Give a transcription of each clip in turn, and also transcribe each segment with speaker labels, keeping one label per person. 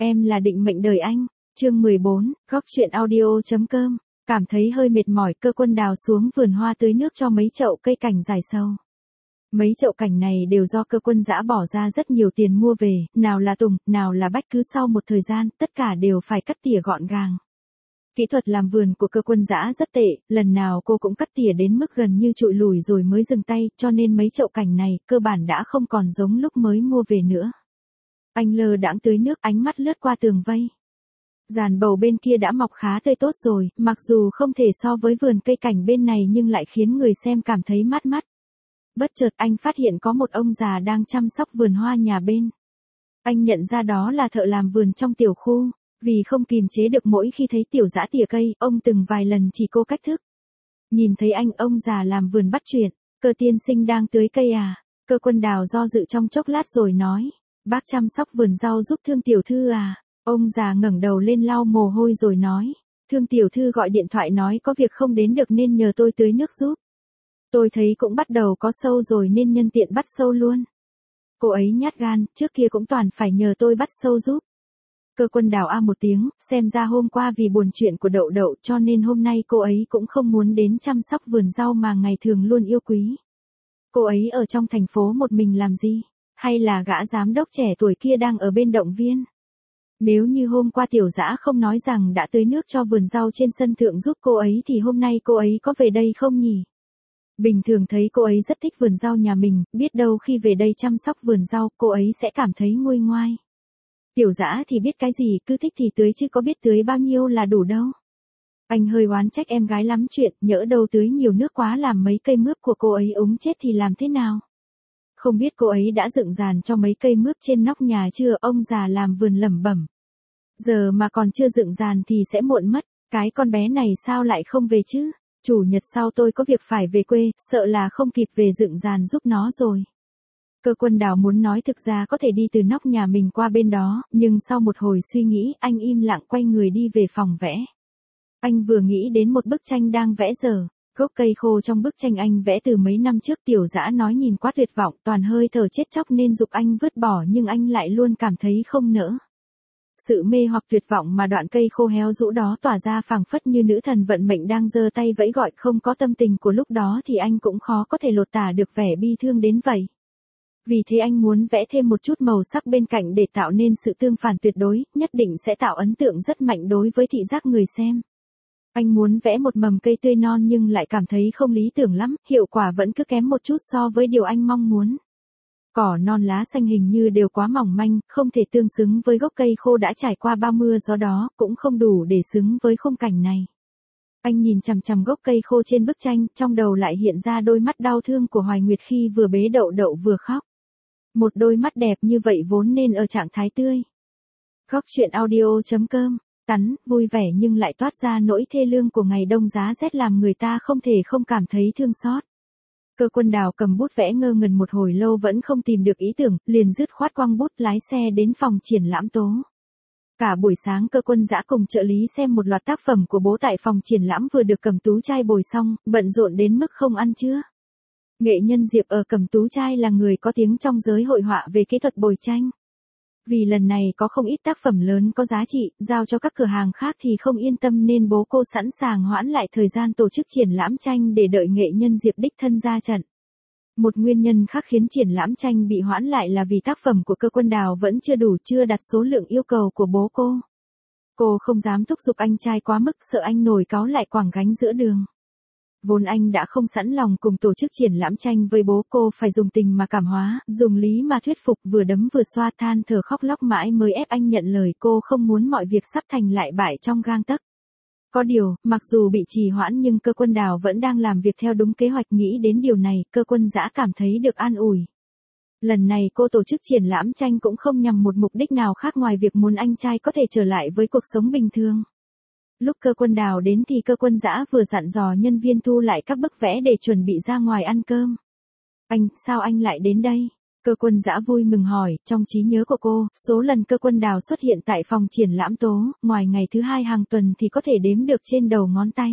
Speaker 1: Em là định mệnh đời anh. Chương 14, góc truyện audio.com. Cảm thấy hơi mệt mỏi, Cơ Quân đào xuống vườn hoa tưới nước cho mấy chậu cây cảnh dài sâu. Mấy chậu cảnh này đều do Cơ Quân Dã bỏ ra rất nhiều tiền mua về, nào là tùng, nào là bách, cứ sau một thời gian, tất cả đều phải cắt tỉa gọn gàng. Kỹ thuật làm vườn của Cơ Quân Dã rất tệ, lần nào cô cũng cắt tỉa đến mức gần như trụi lùi rồi mới dừng tay, cho nên mấy chậu cảnh này, cơ bản đã không còn giống lúc mới mua về nữa. Anh lơ đãng tưới nước, ánh mắt lướt qua tường vây. Giàn bầu bên kia đã mọc khá tươi tốt rồi, mặc dù không thể so với vườn cây cảnh bên này nhưng lại khiến người xem cảm thấy mát mắt. Bất chợt anh phát hiện có một ông già đang chăm sóc vườn hoa nhà bên. Anh nhận ra đó là thợ làm vườn trong tiểu khu, vì không kìm chế được mỗi khi thấy Tiểu Dã tỉa cây, ông từng vài lần chỉ cô cách thức. Nhìn thấy anh, ông già làm vườn bắt chuyện, Cơ tiên sinh đang tưới cây à? Cơ Quân đào do dự trong chốc lát rồi nói, bác chăm sóc vườn rau giúp Thương tiểu thư à? Ông già ngẩng đầu lên lau mồ hôi rồi nói, Thương tiểu thư gọi điện thoại nói có việc không đến được nên nhờ tôi tưới nước giúp. Tôi thấy cũng bắt đầu có sâu rồi nên nhân tiện bắt sâu luôn. Cô ấy nhát gan, trước kia cũng toàn phải nhờ tôi bắt sâu giúp. Cơ Quân đào a một tiếng, xem ra hôm qua vì buồn chuyện của Đậu Đậu cho nên hôm nay cô ấy cũng không muốn đến chăm sóc vườn rau mà ngày thường luôn yêu quý. Cô ấy ở trong thành phố một mình làm gì? Hay là gã giám đốc trẻ tuổi kia đang ở bên động viên? Nếu như hôm qua Tiểu Dã không nói rằng đã tưới nước cho vườn rau trên sân thượng giúp cô ấy thì hôm nay cô ấy có về đây không nhỉ? Bình thường thấy cô ấy rất thích vườn rau nhà mình, biết đâu khi về đây chăm sóc vườn rau cô ấy sẽ cảm thấy nguôi ngoai. Tiểu Dã thì biết cái gì, cứ thích thì tưới chứ có biết tưới bao nhiêu là đủ đâu. Anh hơi oán trách em gái lắm chuyện, nhỡ đâu tưới nhiều nước quá làm mấy cây mướp của cô ấy úng chết thì làm thế nào? Không biết cô ấy đã dựng giàn cho mấy cây mướp trên nóc nhà chưa? Ông già làm vườn lẩm bẩm. Giờ mà còn chưa dựng giàn thì sẽ muộn mất, cái con bé này sao lại không về chứ? Chủ nhật sau tôi có việc phải về quê, sợ là không kịp về dựng giàn giúp nó rồi. Cơ Quân đào muốn nói thực ra có thể đi từ nóc nhà mình qua bên đó, nhưng sau một hồi suy nghĩ, anh im lặng quay người đi về phòng vẽ. Anh vừa nghĩ đến một bức tranh đang vẽ giờ, gốc cây khô trong bức tranh anh vẽ từ mấy năm trước. Tiểu Dã nói nhìn quá tuyệt vọng, toàn hơi thở chết chóc nên giục anh vứt bỏ nhưng anh lại luôn cảm thấy không nỡ. Sự mê hoặc tuyệt vọng mà đoạn cây khô héo rũ đó tỏa ra phảng phất như nữ thần vận mệnh đang giơ tay vẫy gọi, không có tâm tình của lúc đó thì anh cũng khó có thể lột tả được vẻ bi thương đến vậy. Vì thế anh muốn vẽ thêm một chút màu sắc bên cạnh để tạo nên sự tương phản tuyệt đối, nhất định sẽ tạo ấn tượng rất mạnh đối với thị giác người xem. Anh muốn vẽ một mầm cây tươi non nhưng lại cảm thấy không lý tưởng lắm, hiệu quả vẫn cứ kém một chút so với điều anh mong muốn. Cỏ non lá xanh hình như đều quá mỏng manh, không thể tương xứng với gốc cây khô đã trải qua bao mưa gió đó, cũng không đủ để xứng với khung cảnh này. Anh nhìn chằm chằm gốc cây khô trên bức tranh, trong đầu lại hiện ra đôi mắt đau thương của Hoài Nguyệt khi vừa bế Đậu Đậu vừa khóc. Một đôi mắt đẹp như vậy vốn nên ở trạng thái tươi. Góc truyện audio.com, tắn, vui vẻ nhưng lại toát ra nỗi thê lương của ngày đông giá rét làm người ta không thể không cảm thấy thương xót. Cơ Quân đào cầm bút vẽ ngơ ngẩn một hồi lâu vẫn không tìm được ý tưởng, liền dứt khoát quăng bút lái xe đến phòng triển lãm tố. Cả buổi sáng Cơ Quân Dã cùng trợ lý xem một loạt tác phẩm của bố tại phòng triển lãm vừa được Cẩm Tú Trai bồi xong, bận rộn đến mức không ăn trưa. Nghệ nhân Diệp ở Cẩm Tú Trai là người có tiếng trong giới hội họa về kỹ thuật bồi tranh. Vì lần này có không ít tác phẩm lớn có giá trị, giao cho các cửa hàng khác thì không yên tâm nên bố cô sẵn sàng hoãn lại thời gian tổ chức triển lãm tranh để đợi nghệ nhân Diệp đích thân ra trận. Một nguyên nhân khác khiến triển lãm tranh bị hoãn lại là vì tác phẩm của Cơ Quân đào vẫn chưa đủ, chưa đạt số lượng yêu cầu của bố cô. Cô không dám thúc giục anh trai quá mức, sợ anh nổi cáu lại quẳng gánh giữa đường. Vốn anh đã không sẵn lòng cùng tổ chức triển lãm tranh với bố, cô phải dùng tình mà cảm hóa, dùng lý mà thuyết phục, vừa đấm vừa xoa than thở khóc lóc mãi mới ép anh nhận lời. Cô không muốn mọi việc sắp thành lại bại trong gang tấc. Có điều, mặc dù bị trì hoãn nhưng Cơ Quân đào vẫn đang làm việc theo đúng kế hoạch. Nghĩ đến điều này, Cơ Quân Dã cảm thấy được an ủi. Lần này cô tổ chức triển lãm tranh cũng không nhằm một mục đích nào khác ngoài việc muốn anh trai có thể trở lại với cuộc sống bình thường. Lúc Cơ Quân đào đến thì Cơ Quân Dã vừa dặn dò nhân viên thu lại các bức vẽ để chuẩn bị ra ngoài ăn cơm. Sao anh lại đến đây? Cơ Quân Dã vui mừng hỏi, trong trí nhớ của cô, số lần Cơ Quân đào xuất hiện tại phòng triển lãm tố, ngoài ngày thứ 2 hàng tuần thì có thể đếm được trên đầu ngón tay.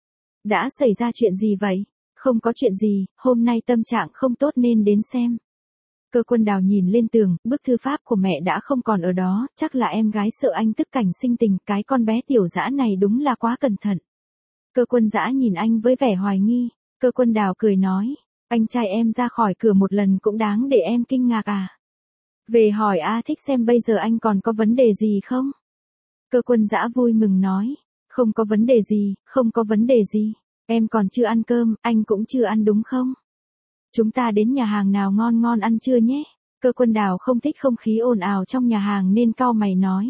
Speaker 1: Đã xảy ra chuyện gì vậy? Không có chuyện gì, hôm nay tâm trạng không tốt nên đến xem. Cơ Quân Đào nhìn lên tường, bức thư pháp của mẹ đã không còn ở đó, chắc là em gái sợ anh tức cảnh sinh tình, cái con bé tiểu dã này đúng là quá cẩn thận. Cơ Quân Dã nhìn anh với vẻ hoài nghi, Cơ Quân Đào cười nói, anh trai em ra khỏi cửa một lần cũng đáng để em kinh ngạc à. Về hỏi A Thích xem bây giờ anh còn có vấn đề gì không? Cơ Quân Dã vui mừng nói, không có vấn đề gì, không có vấn đề gì, em còn chưa ăn cơm, anh cũng chưa ăn đúng không? Chúng ta đến nhà hàng nào ngon ngon ăn trưa nhé. Cơ Quân Đào không thích không khí ồn ào trong nhà hàng nên cau mày nói.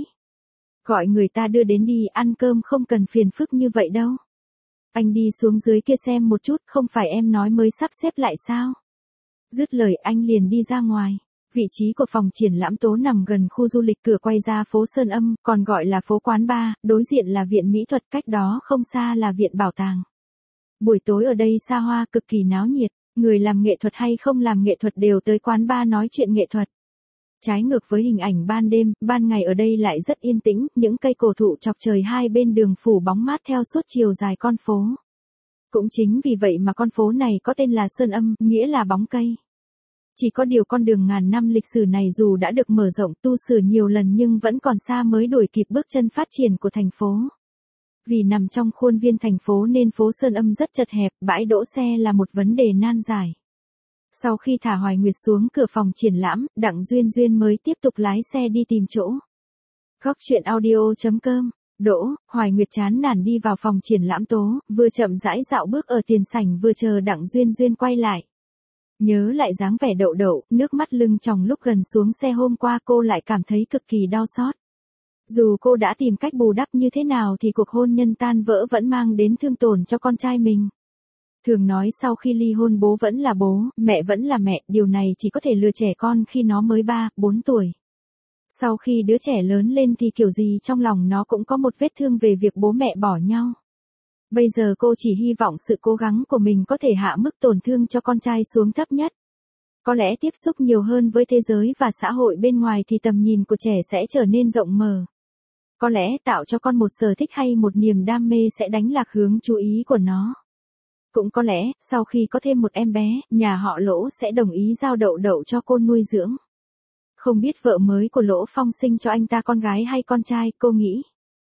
Speaker 1: Gọi người ta đưa đến đi, ăn cơm không cần phiền phức như vậy đâu. Anh đi xuống dưới kia xem một chút, không phải em nói mới sắp xếp lại sao? Dứt lời anh liền đi ra ngoài. Vị trí của phòng triển lãm tố nằm gần khu du lịch cửa quay ra phố Sơn Âm, còn gọi là phố Quán Bar, đối diện là viện mỹ thuật, cách đó không xa là viện bảo tàng. Buổi tối ở đây xa hoa cực kỳ náo nhiệt, người làm nghệ thuật hay không làm nghệ thuật đều tới quán bar nói chuyện nghệ thuật. Trái ngược với hình ảnh ban đêm, ban ngày ở đây lại rất yên tĩnh, những cây cổ thụ chọc trời hai bên đường phủ bóng mát theo suốt chiều dài con phố. Cũng chính vì vậy mà con phố này có tên là Sơn Âm, nghĩa là bóng cây. Chỉ có điều con đường ngàn năm lịch sử này dù đã được mở rộng tu sửa nhiều lần nhưng vẫn còn xa mới đuổi kịp bước chân phát triển của thành phố. Vì nằm trong khuôn viên thành phố nên phố Sơn Âm rất chật hẹp, bãi đỗ xe là một vấn đề nan giải. Sau khi thả Hoài Nguyệt xuống cửa phòng triển lãm, Đặng Duyên Duyên mới tiếp tục lái xe đi tìm chỗ. Góc truyện audio.com. Đỗ, Hoài Nguyệt chán nản đi vào phòng triển lãm tố, vừa chậm rãi dạo bước ở tiền sảnh vừa chờ Đặng Duyên Duyên quay lại. Nhớ lại dáng vẻ đậu đậu, nước mắt lưng tròng lúc gần xuống xe hôm qua cô lại cảm thấy cực kỳ đau xót. Dù cô đã tìm cách bù đắp như thế nào thì cuộc hôn nhân tan vỡ vẫn mang đến thương tổn cho con trai mình. Thường nói sau khi ly hôn bố vẫn là bố, mẹ vẫn là mẹ, điều này chỉ có thể lừa trẻ con khi nó mới 3, 4 tuổi. Sau khi đứa trẻ lớn lên thì kiểu gì trong lòng nó cũng có một vết thương về việc bố mẹ bỏ nhau. Bây giờ cô chỉ hy vọng sự cố gắng của mình có thể hạ mức tổn thương cho con trai xuống thấp nhất. Có lẽ tiếp xúc nhiều hơn với thế giới và xã hội bên ngoài thì tầm nhìn của trẻ sẽ trở nên rộng mở. Có lẽ tạo cho con một sở thích hay một niềm đam mê sẽ đánh lạc hướng chú ý của nó. Cũng có lẽ, sau khi có thêm một em bé, nhà họ Lỗ sẽ đồng ý giao đậu đậu cho cô nuôi dưỡng. Không biết vợ mới của Lỗ Phong sinh cho anh ta con gái hay con trai, cô nghĩ.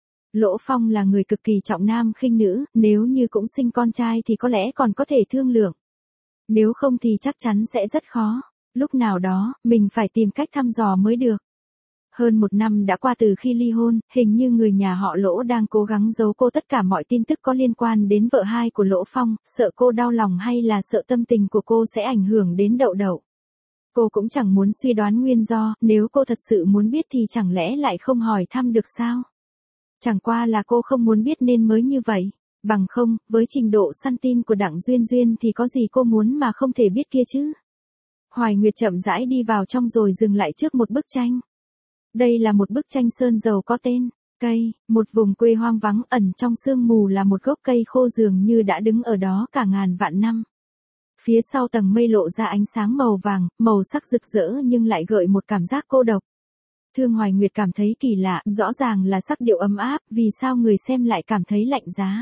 Speaker 1: Lỗ Phong là người cực kỳ trọng nam khinh nữ, nếu như cũng sinh con trai thì có lẽ còn có thể thương lượng. Nếu không thì chắc chắn sẽ rất khó. Lúc nào đó, mình phải tìm cách thăm dò mới được. Hơn 1 năm đã qua từ khi ly hôn, hình như người nhà họ Lỗ đang cố gắng giấu cô tất cả mọi tin tức có liên quan đến vợ hai của Lỗ Phong, sợ cô đau lòng hay là sợ tâm tình của cô sẽ ảnh hưởng đến đậu đậu. Cô cũng chẳng muốn suy đoán nguyên do, nếu cô thật sự muốn biết thì chẳng lẽ lại không hỏi thăm được sao? Chẳng qua là cô không muốn biết nên mới như vậy. Bằng không, với trình độ săn tin của Đặng Duyên Duyên thì có gì cô muốn mà không thể biết kia chứ? Hoài Nguyệt chậm rãi đi vào trong rồi dừng lại trước một bức tranh. Đây là một bức tranh sơn dầu có tên, cây, một vùng quê hoang vắng ẩn trong sương mù là một gốc cây khô dường như đã đứng ở đó cả ngàn vạn năm. Phía sau tầng mây lộ ra ánh sáng màu vàng, màu sắc rực rỡ nhưng lại gợi một cảm giác cô độc. Thương Hoài Nguyệt cảm thấy kỳ lạ, rõ ràng là sắc điệu ấm áp, vì sao người xem lại cảm thấy lạnh giá.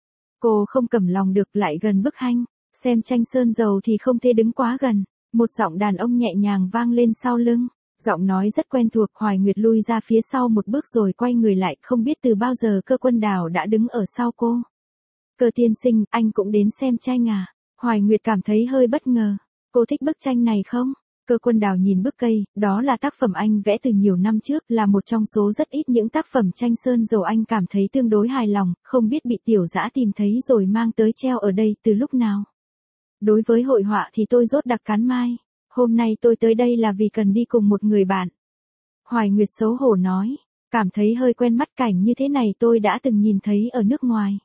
Speaker 1: Cô không cầm lòng được lại gần bức tranh, xem tranh sơn dầu thì không thể đứng quá gần. Một giọng đàn ông nhẹ nhàng vang lên sau lưng. Giọng nói rất quen thuộc, Hoài Nguyệt lui ra phía sau một bước rồi quay người lại, không biết từ bao giờ Cơ Quân Đào đã đứng ở sau cô. Cơ tiên sinh, anh cũng đến xem tranh à? Hoài Nguyệt cảm thấy hơi bất ngờ. Cô thích bức tranh này không? Cơ Quân Đào nhìn bức cây, đó là tác phẩm anh vẽ từ nhiều năm trước, là một trong số rất ít những tác phẩm tranh sơn dầu anh cảm thấy tương đối hài lòng, không biết bị tiểu dã tìm thấy rồi mang tới treo ở đây từ lúc nào. Đối với hội họa thì tôi dốt đặc cán mai. Hôm nay tôi tới đây là vì cần đi cùng một người bạn. Hoài Nguyệt xấu hổ nói, cảm thấy hơi quen mắt, cảnh như thế này tôi đã từng nhìn thấy ở nước ngoài.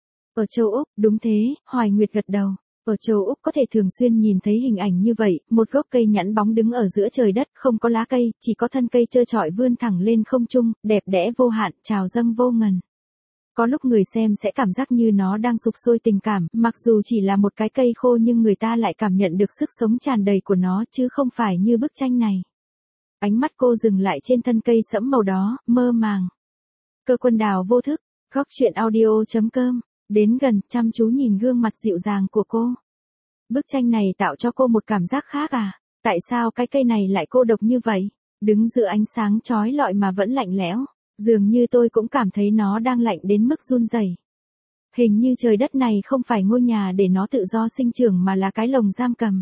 Speaker 1: Ở châu Úc, đúng thế, Hoài Nguyệt gật đầu. Ở châu Úc có thể thường xuyên nhìn thấy hình ảnh như vậy, một gốc cây nhẵn bóng đứng ở giữa trời đất, không có lá cây, chỉ có thân cây trơ trọi vươn thẳng lên không trung, đẹp đẽ vô hạn, trào dâng vô ngần. Có lúc người xem sẽ cảm giác như nó đang sục sôi tình cảm, mặc dù chỉ là một cái cây khô nhưng người ta lại cảm nhận được sức sống tràn đầy của nó chứ không phải như bức tranh này. Ánh mắt cô dừng lại trên thân cây sẫm màu đó, mơ màng. Cơ Quân Đào vô thức, góc truyện audio.com, đến gần, chăm chú nhìn gương mặt dịu dàng của cô. Bức tranh này tạo cho cô một cảm giác khác à? Tại sao cái cây này lại cô độc như vậy? Đứng giữa ánh sáng chói lọi mà vẫn lạnh lẽo, dường như tôi cũng cảm thấy nó đang lạnh đến mức run rẩy. Hình như trời đất này không phải ngôi nhà để nó tự do sinh trưởng mà là cái lồng giam cầm.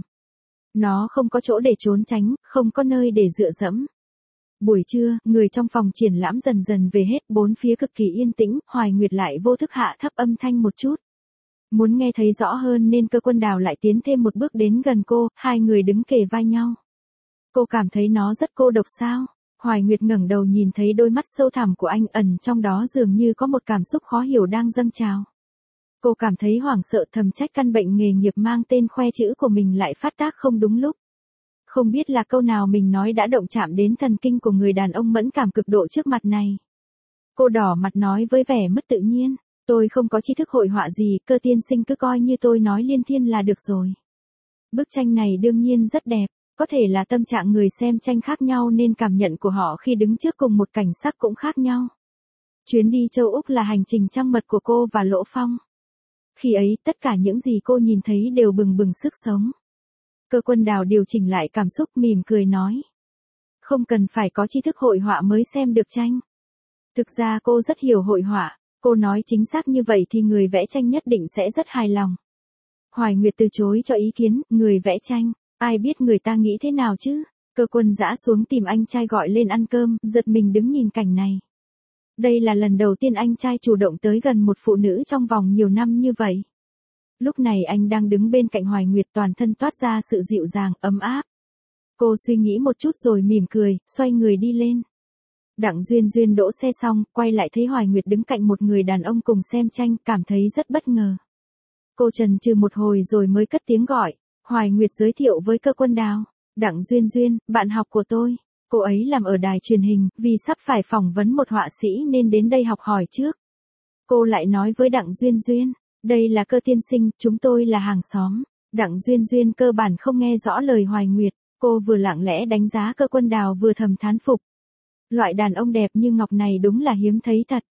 Speaker 1: Nó không có chỗ để trốn tránh, không có nơi để dựa dẫm. Buổi trưa, người trong phòng triển lãm dần dần về hết, bốn phía cực kỳ yên tĩnh, Hoài Nguyệt lại vô thức hạ thấp âm thanh một chút. Muốn nghe thấy rõ hơn nên Cơ Quân Đào lại tiến thêm một bước đến gần cô, hai người đứng kề vai nhau. Cô cảm thấy nó rất cô độc sao? Hoài Nguyệt ngẩng đầu nhìn thấy đôi mắt sâu thẳm của anh, ẩn trong đó dường như có một cảm xúc khó hiểu đang dâng trào. Cô cảm thấy hoảng sợ, thầm trách căn bệnh nghề nghiệp mang tên khoe chữ của mình lại phát tác không đúng lúc. Không biết là câu nào mình nói đã động chạm đến thần kinh của người đàn ông mẫn cảm cực độ trước mặt này. Cô đỏ mặt nói với vẻ mất tự nhiên, tôi không có tri thức hội họa gì, Cơ tiên sinh cứ coi như tôi nói liên thiên là được rồi. Bức tranh này đương nhiên rất đẹp, có thể là tâm trạng người xem tranh khác nhau nên cảm nhận của họ khi đứng trước cùng một cảnh sắc cũng khác nhau. Chuyến đi châu Úc là hành trình trăng mật của cô và Lỗ Phong. Khi ấy, tất cả những gì cô nhìn thấy đều bừng bừng sức sống. Cơ Quân Đào điều chỉnh lại cảm xúc, mỉm cười nói. Không cần phải có tri thức hội họa mới xem được tranh. Thực ra cô rất hiểu hội họa, cô nói chính xác như vậy thì người vẽ tranh nhất định sẽ rất hài lòng. Hoài Nguyệt từ chối cho ý kiến, người vẽ tranh, ai biết người ta nghĩ thế nào chứ. Cơ Quân dã xuống tìm anh trai gọi lên ăn cơm, giật mình đứng nhìn cảnh này. Đây là lần đầu tiên anh trai chủ động tới gần một phụ nữ trong vòng nhiều năm như vậy. Lúc này anh đang đứng bên cạnh Hoài Nguyệt, toàn thân toát ra sự dịu dàng, ấm áp. Cô suy nghĩ một chút rồi mỉm cười, xoay người đi lên. Đặng Duyên Duyên đỗ xe xong, quay lại thấy Hoài Nguyệt đứng cạnh một người đàn ông cùng xem tranh, cảm thấy rất bất ngờ. Cô chần chừ một hồi rồi mới cất tiếng gọi. Hoài Nguyệt giới thiệu với Cơ Quân Đào. Đặng Duyên Duyên, bạn học của tôi. Cô ấy làm ở đài truyền hình, vì sắp phải phỏng vấn một họa sĩ nên đến đây học hỏi trước. Cô lại nói với Đặng Duyên Duyên, đây là Cơ tiên sinh, chúng tôi là hàng xóm. Đặng Duyên Duyên cơ bản không nghe rõ lời Hoài Nguyệt, cô vừa lặng lẽ đánh giá Cơ Quân Đào vừa thầm thán phục. Loại đàn ông đẹp như ngọc này đúng là hiếm thấy thật.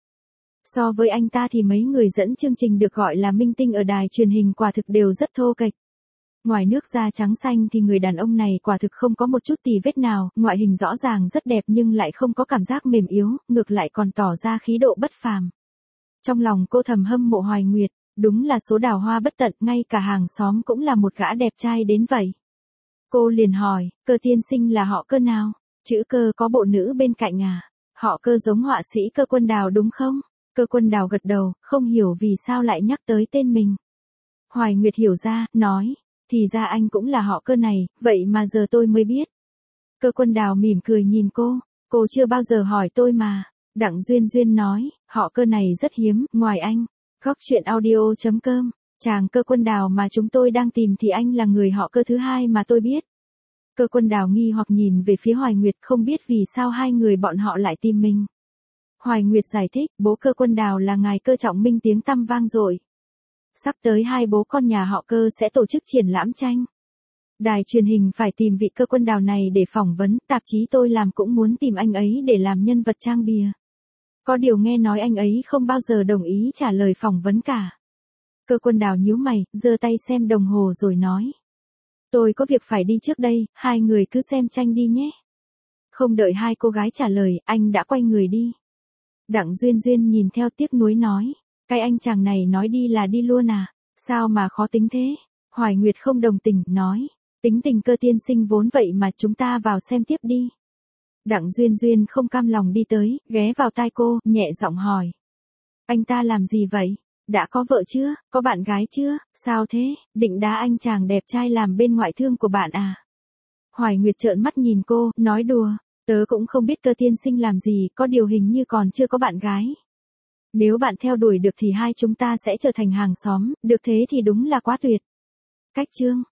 Speaker 1: So với anh ta thì mấy người dẫn chương trình được gọi là minh tinh ở đài truyền hình quả thực đều rất thô kệch. Ngoài nước da trắng xanh thì người đàn ông này quả thực không có một chút tì vết nào, ngoại hình rõ ràng rất đẹp nhưng lại không có cảm giác mềm yếu, ngược lại còn tỏ ra khí độ bất phàm. Trong lòng cô thầm hâm mộ Hoài Nguyệt, đúng là số đào hoa bất tận, ngay cả hàng xóm cũng là một gã đẹp trai đến vậy. Cô liền hỏi, Cơ tiên sinh là họ Cơ nào? Chữ Cơ có bộ nữ bên cạnh à? Họ Cơ giống họa sĩ Cơ Quân Đào đúng không? Cơ Quân Đào gật đầu, không hiểu vì sao lại nhắc tới tên mình. Hoài Nguyệt hiểu ra, nói, thì ra anh cũng là họ Cơ này, vậy mà giờ tôi mới biết. Cơ Quân Đào mỉm cười nhìn cô chưa bao giờ hỏi tôi mà. Đặng Duyên Duyên nói, họ Cơ này rất hiếm, ngoài anh. Góc chuyện audio.com, chàng Cơ Quân Đào mà chúng tôi đang tìm thì anh là người họ Cơ thứ hai mà tôi biết. Cơ Quân Đào nghi hoặc nhìn về phía Hoài Nguyệt, không biết vì sao hai người bọn họ lại tìm mình. Hoài Nguyệt giải thích, bố Cơ Quân Đào là ngài Cơ Trọng Minh tiếng tăm vang dội. Sắp tới hai bố con nhà họ Cơ sẽ tổ chức triển lãm tranh. Đài truyền hình phải tìm vị Cơ Quân Đào này để phỏng vấn, tạp chí tôi làm cũng muốn tìm anh ấy để làm nhân vật trang bìa. Có điều nghe nói anh ấy không bao giờ đồng ý trả lời phỏng vấn cả. Cơ Quân Đào nhíu mày, giơ tay xem đồng hồ rồi nói. Tôi có việc phải đi trước đây, hai người cứ xem tranh đi nhé. Không đợi hai cô gái trả lời, anh đã quay người đi. Đặng Duyên Duyên nhìn theo tiếc nuối nói. Cái anh chàng này nói đi là đi luôn à, sao mà khó tính thế? Hoài Nguyệt không đồng tình, nói. Tính tình Cơ tiên sinh vốn vậy mà, chúng ta vào xem tiếp đi. Đặng Duyên Duyên không cam lòng đi tới, ghé vào tai cô, nhẹ giọng hỏi. Anh ta làm gì vậy? Đã có vợ chưa? Có bạn gái chưa? Sao thế? Định đá anh chàng đẹp trai làm bên ngoại thương của bạn à? Hoài Nguyệt trợn mắt nhìn cô, nói đùa. Tớ cũng không biết Cơ tiên sinh làm gì, có điều hình như còn chưa có bạn gái. Nếu bạn theo đuổi được thì hai chúng ta sẽ trở thành hàng xóm, được thế thì đúng là quá tuyệt. Cách chương